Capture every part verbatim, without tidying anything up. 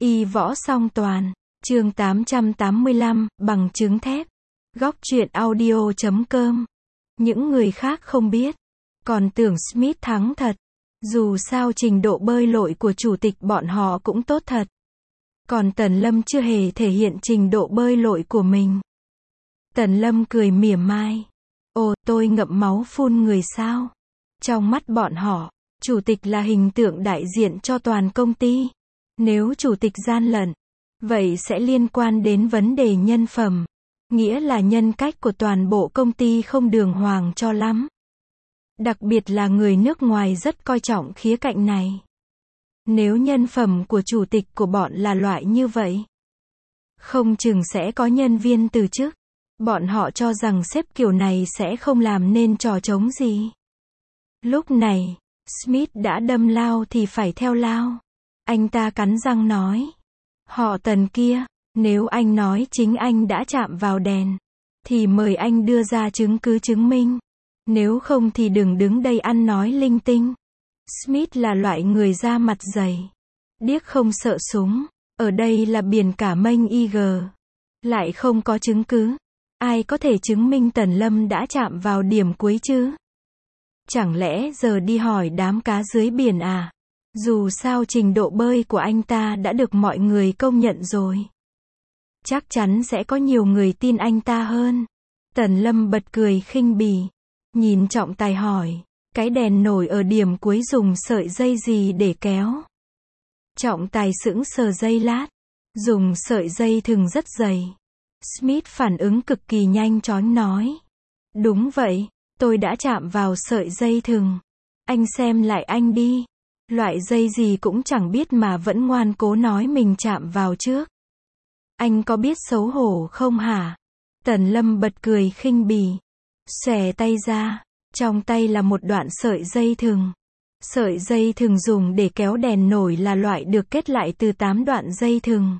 Y võ song toàn, chương tám trăm tám mươi lăm, bằng chứng thép. Góc truyện audio chấm com. Những người khác không biết, còn tưởng Smith thắng thật. Dù sao trình độ bơi lội của chủ tịch bọn họ cũng tốt thật. Còn Tần Lâm chưa hề thể hiện trình độ bơi lội của mình. Tần Lâm cười mỉa mai. Ồ, tôi ngậm máu phun người sao? Trong mắt bọn họ, chủ tịch là hình tượng đại diện cho toàn công ty. Nếu chủ tịch gian lận, vậy sẽ liên quan đến vấn đề nhân phẩm. Nghĩa là nhân cách của toàn bộ công ty không đường hoàng cho lắm. Đặc biệt là người nước ngoài rất coi trọng khía cạnh này. Nếu nhân phẩm của chủ tịch của bọn là loại như vậy, không chừng sẽ có nhân viên từ chức. Bọn họ cho rằng sếp kiểu này sẽ không làm nên trò trống gì. Lúc này, Smith đã đâm lao thì phải theo lao. Anh ta cắn răng nói. Họ Tần kia, nếu anh nói chính anh đã chạm vào đèn, thì mời anh đưa ra chứng cứ chứng minh. Nếu không thì đừng đứng đây ăn nói linh tinh. Smith là loại người da mặt dày, điếc không sợ súng. Ở đây là biển cả mênh i giê, lại không có chứng cứ. Ai có thể chứng minh Tần Lâm đã chạm vào điểm cuối chứ? Chẳng lẽ giờ đi hỏi đám cá dưới biển à? Dù sao trình độ bơi của anh ta đã được mọi người công nhận rồi. Chắc chắn sẽ có nhiều người tin anh ta hơn. Tần Lâm bật cười khinh bỉ. Nhìn trọng tài hỏi. Cái đèn nổi ở điểm cuối dùng sợi dây gì để kéo? Trọng tài sững sờ giây lát. Dùng sợi dây thừng rất dày. Smith phản ứng cực kỳ nhanh chóng nói. Đúng vậy, tôi đã chạm vào sợi dây thừng. Anh xem lại anh đi. Loại dây gì cũng chẳng biết mà vẫn ngoan cố nói mình chạm vào trước. Anh có biết xấu hổ không hả? Tần Lâm bật cười khinh bỉ. Xòe tay ra, trong tay là một đoạn sợi dây thừng. Sợi dây thừng dùng để kéo đèn nổi là loại được kết lại từ tám đoạn dây thừng.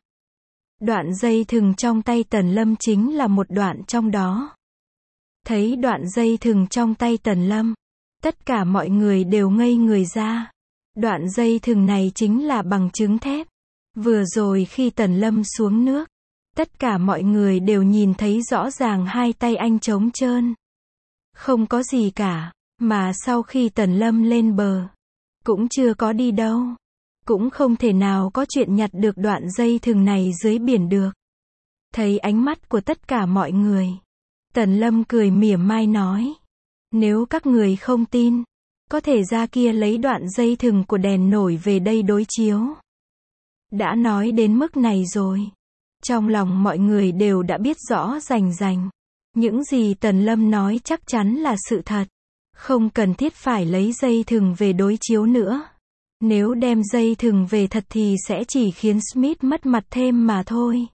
Đoạn dây thừng trong tay Tần Lâm chính là một đoạn trong đó. Thấy đoạn dây thừng trong tay Tần Lâm, tất cả mọi người đều ngây người ra. Đoạn dây thừng này chính là bằng chứng thép. Vừa rồi khi Tần Lâm xuống nước, tất cả mọi người đều nhìn thấy rõ ràng hai tay anh trống trơn. Không có gì cả, mà sau khi Tần Lâm lên bờ, cũng chưa có đi đâu. Cũng không thể nào có chuyện nhặt được đoạn dây thừng này dưới biển được. Thấy ánh mắt của tất cả mọi người, Tần Lâm cười mỉa mai nói. Nếu các người không tin, có thể ra kia lấy đoạn dây thừng của đèn nổi về đây đối chiếu. Đã nói đến mức này rồi, trong lòng mọi người đều đã biết rõ rành rành. Những gì Tần Lâm nói chắc chắn là sự thật. Không cần thiết phải lấy dây thừng về đối chiếu nữa. Nếu đem dây thừng về thật thì sẽ chỉ khiến Smith mất mặt thêm mà thôi.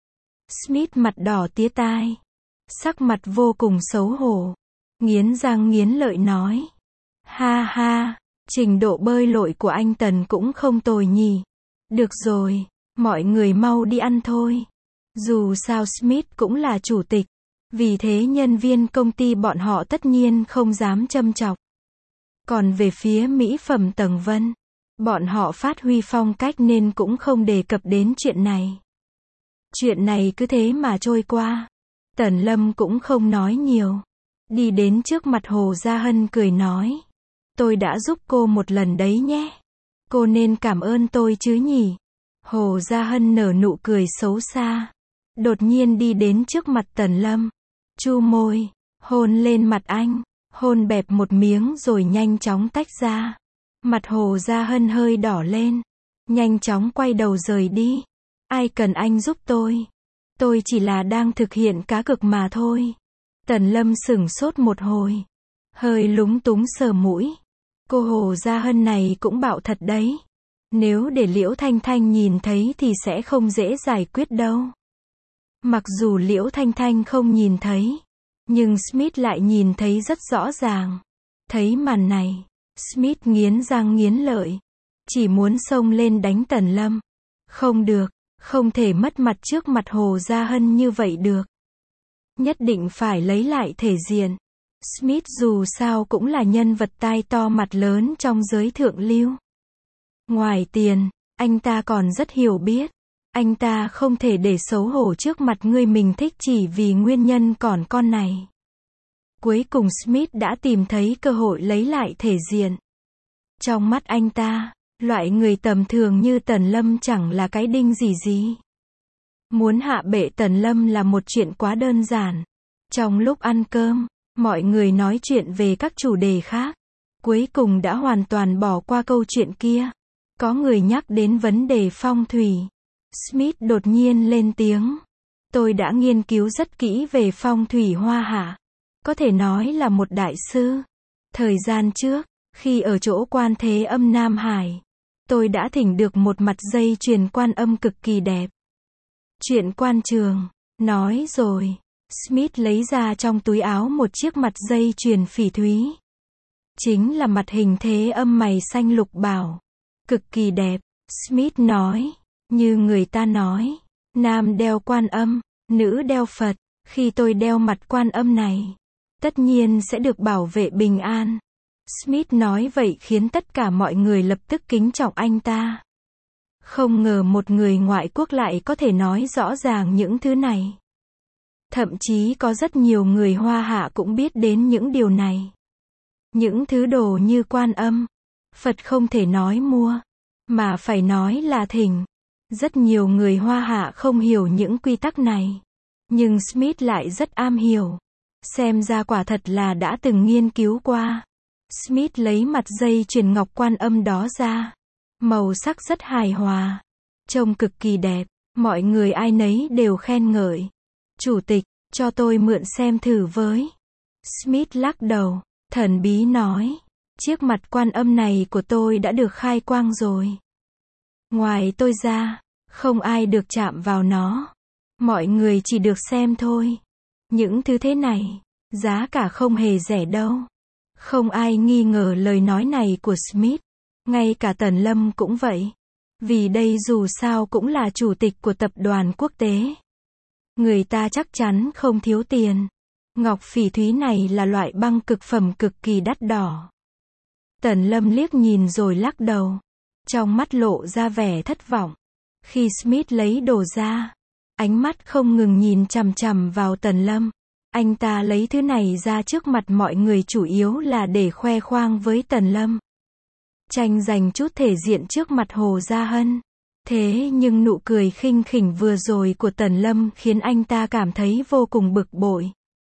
Smith mặt đỏ tía tai, sắc mặt vô cùng xấu hổ, nghiến răng nghiến lợi nói. Ha ha, trình độ bơi lội của anh Tần cũng không tồi nhỉ. Được rồi, mọi người mau đi ăn thôi. Dù sao Smith cũng là chủ tịch, vì thế nhân viên công ty bọn họ tất nhiên không dám châm chọc. Còn về phía mỹ phẩm Tầng Vân, bọn họ phát huy phong cách nên cũng không đề cập đến chuyện này. Chuyện này cứ thế mà trôi qua. Tần Lâm cũng không nói nhiều. Đi đến trước mặt Hồ Gia Hân cười nói. Tôi đã giúp cô một lần đấy nhé. Cô nên cảm ơn tôi chứ nhỉ. Hồ Gia Hân nở nụ cười xấu xa. Đột nhiên đi đến trước mặt Tần Lâm. Chu môi, hôn lên mặt anh. Hôn bẹp một miếng rồi nhanh chóng tách ra. Mặt Hồ Gia Hân hơi đỏ lên. Nhanh chóng quay đầu rời đi. Ai cần anh giúp tôi? Tôi chỉ là đang thực hiện cá cược mà thôi. Tần Lâm sửng sốt một hồi. Hơi lúng túng sờ mũi. Cô Hồ Gia Hân này cũng bạo thật đấy. Nếu để Liễu Thanh Thanh nhìn thấy thì sẽ không dễ giải quyết đâu. Mặc dù Liễu Thanh Thanh không nhìn thấy, nhưng Smith lại nhìn thấy rất rõ ràng. Thấy màn này, Smith nghiến răng nghiến lợi. Chỉ muốn xông lên đánh Tần Lâm. Không được, không thể mất mặt trước mặt Hồ Gia Hân như vậy được. Nhất định phải lấy lại thể diện. Smith dù sao cũng là nhân vật tai to mặt lớn trong giới thượng lưu. Ngoài tiền, anh ta còn rất hiểu biết. Anh ta không thể để xấu hổ trước mặt người mình thích chỉ vì nguyên nhân còn con này. Cuối cùng Smith đã tìm thấy cơ hội lấy lại thể diện. Trong mắt anh ta, loại người tầm thường như Tần Lâm chẳng là cái đinh gì gì. Muốn hạ bệ Tần Lâm là một chuyện quá đơn giản. Trong lúc ăn cơm, mọi người nói chuyện về các chủ đề khác. Cuối cùng đã hoàn toàn bỏ qua câu chuyện kia. Có người nhắc đến vấn đề phong thủy. Smith đột nhiên lên tiếng. Tôi đã nghiên cứu rất kỹ về phong thủy Hoa Hạ. Có thể nói là một đại sư. Thời gian trước, khi ở chỗ Quan Thế Âm Nam Hải, tôi đã thỉnh được một mặt dây chuyền Quan Âm cực kỳ đẹp. Chuyện quan trường, nói rồi. Smith lấy ra trong túi áo một chiếc mặt dây chuyền phỉ thúy. Chính là mặt hình Thế Âm mày xanh lục bảo. Cực kỳ đẹp. Smith nói. Như người ta nói. Nam đeo Quan Âm, nữ đeo Phật. Khi tôi đeo mặt Quan Âm này, tất nhiên sẽ được bảo vệ bình an. Smith nói vậy khiến tất cả mọi người lập tức kính trọng anh ta. Không ngờ một người ngoại quốc lại có thể nói rõ ràng những thứ này. Thậm chí có rất nhiều người Hoa Hạ cũng biết đến những điều này. Những thứ đồ như Quan Âm, Phật không thể nói mua, mà phải nói là thỉnh. Rất nhiều người Hoa Hạ không hiểu những quy tắc này. Nhưng Smith lại rất am hiểu. Xem ra quả thật là đã từng nghiên cứu qua. Smith lấy mặt dây chuyền ngọc Quan Âm đó ra. Màu sắc rất hài hòa. Trông cực kỳ đẹp. Mọi người ai nấy đều khen ngợi. Chủ tịch, cho tôi mượn xem thử với. Smith lắc đầu. Thần bí nói. Chiếc mặt Quan Âm này của tôi đã được khai quang rồi. Ngoài tôi ra, không ai được chạm vào nó. Mọi người chỉ được xem thôi. Những thứ thế này, giá cả không hề rẻ đâu. Không ai nghi ngờ lời nói này của Smith. Ngay cả Tần Lâm cũng vậy. Vì đây dù sao cũng là chủ tịch của tập đoàn quốc tế. Người ta chắc chắn không thiếu tiền. Ngọc phỉ thúy này là loại băng cực phẩm cực kỳ đắt đỏ. Tần Lâm liếc nhìn rồi lắc đầu. Trong mắt lộ ra vẻ thất vọng. Khi Smith lấy đồ ra, ánh mắt không ngừng nhìn chằm chằm vào Tần Lâm. Anh ta lấy thứ này ra trước mặt mọi người chủ yếu là để khoe khoang với Tần Lâm. Tranh giành chút thể diện trước mặt Hồ Gia Hân. Thế nhưng nụ cười khinh khỉnh vừa rồi của Tần Lâm khiến anh ta cảm thấy vô cùng bực bội.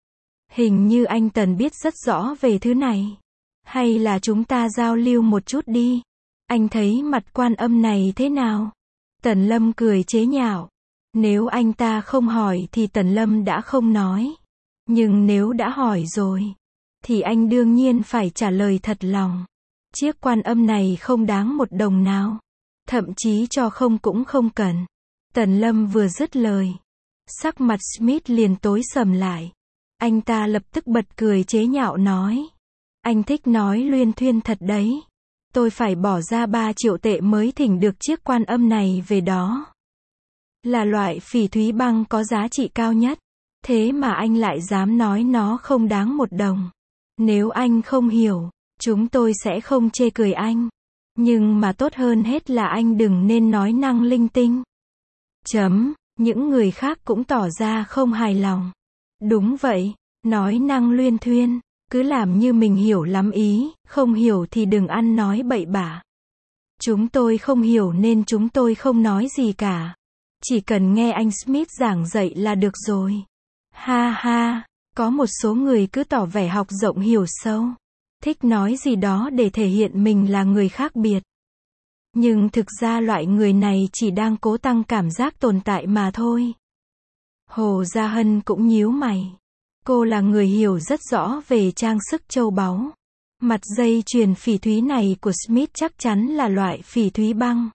Hình như anh Tần biết rất rõ về thứ này. Hay là chúng ta giao lưu một chút đi. Anh thấy mặt Quan Âm này thế nào? Tần Lâm cười chế nhạo. Nếu anh ta không hỏi thì Tần Lâm đã không nói. Nhưng nếu đã hỏi rồi, thì anh đương nhiên phải trả lời thật lòng. Chiếc Quan Âm này không đáng một đồng nào. Thậm chí cho không cũng không cần. Tần Lâm vừa dứt lời, sắc mặt Smith liền tối sầm lại. Anh ta lập tức bật cười chế nhạo nói. Anh thích nói luyên thuyên thật đấy. Tôi phải bỏ ra ba triệu tệ mới thỉnh được chiếc Quan Âm này về đó. Là loại phỉ thúy băng có giá trị cao nhất. Thế mà anh lại dám nói nó không đáng một đồng. Nếu anh không hiểu, chúng tôi sẽ không chê cười anh. Nhưng mà tốt hơn hết là anh đừng nên nói năng linh tinh. Chấm, những người khác cũng tỏ ra không hài lòng. Đúng vậy, nói năng luyên thuyên, cứ làm như mình hiểu lắm ý, không hiểu thì đừng ăn nói bậy bạ. Chúng tôi không hiểu nên chúng tôi không nói gì cả. Chỉ cần nghe anh Smith giảng dạy là được rồi. Ha ha, có một số người cứ tỏ vẻ học rộng hiểu sâu. Thích nói gì đó để thể hiện mình là người khác biệt. Nhưng thực ra loại người này chỉ đang cố tăng cảm giác tồn tại mà thôi. Hồ Gia Hân cũng nhíu mày. Cô là người hiểu rất rõ về trang sức châu báu. Mặt dây chuyền phỉ thúy này của Smith chắc chắn là loại phỉ thúy băng.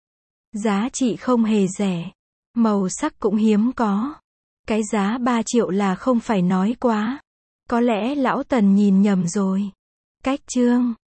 Giá trị không hề rẻ. Màu sắc cũng hiếm có. Cái giá ba triệu là không phải nói quá. Có lẽ lão Tần nhìn nhầm rồi. Cách chương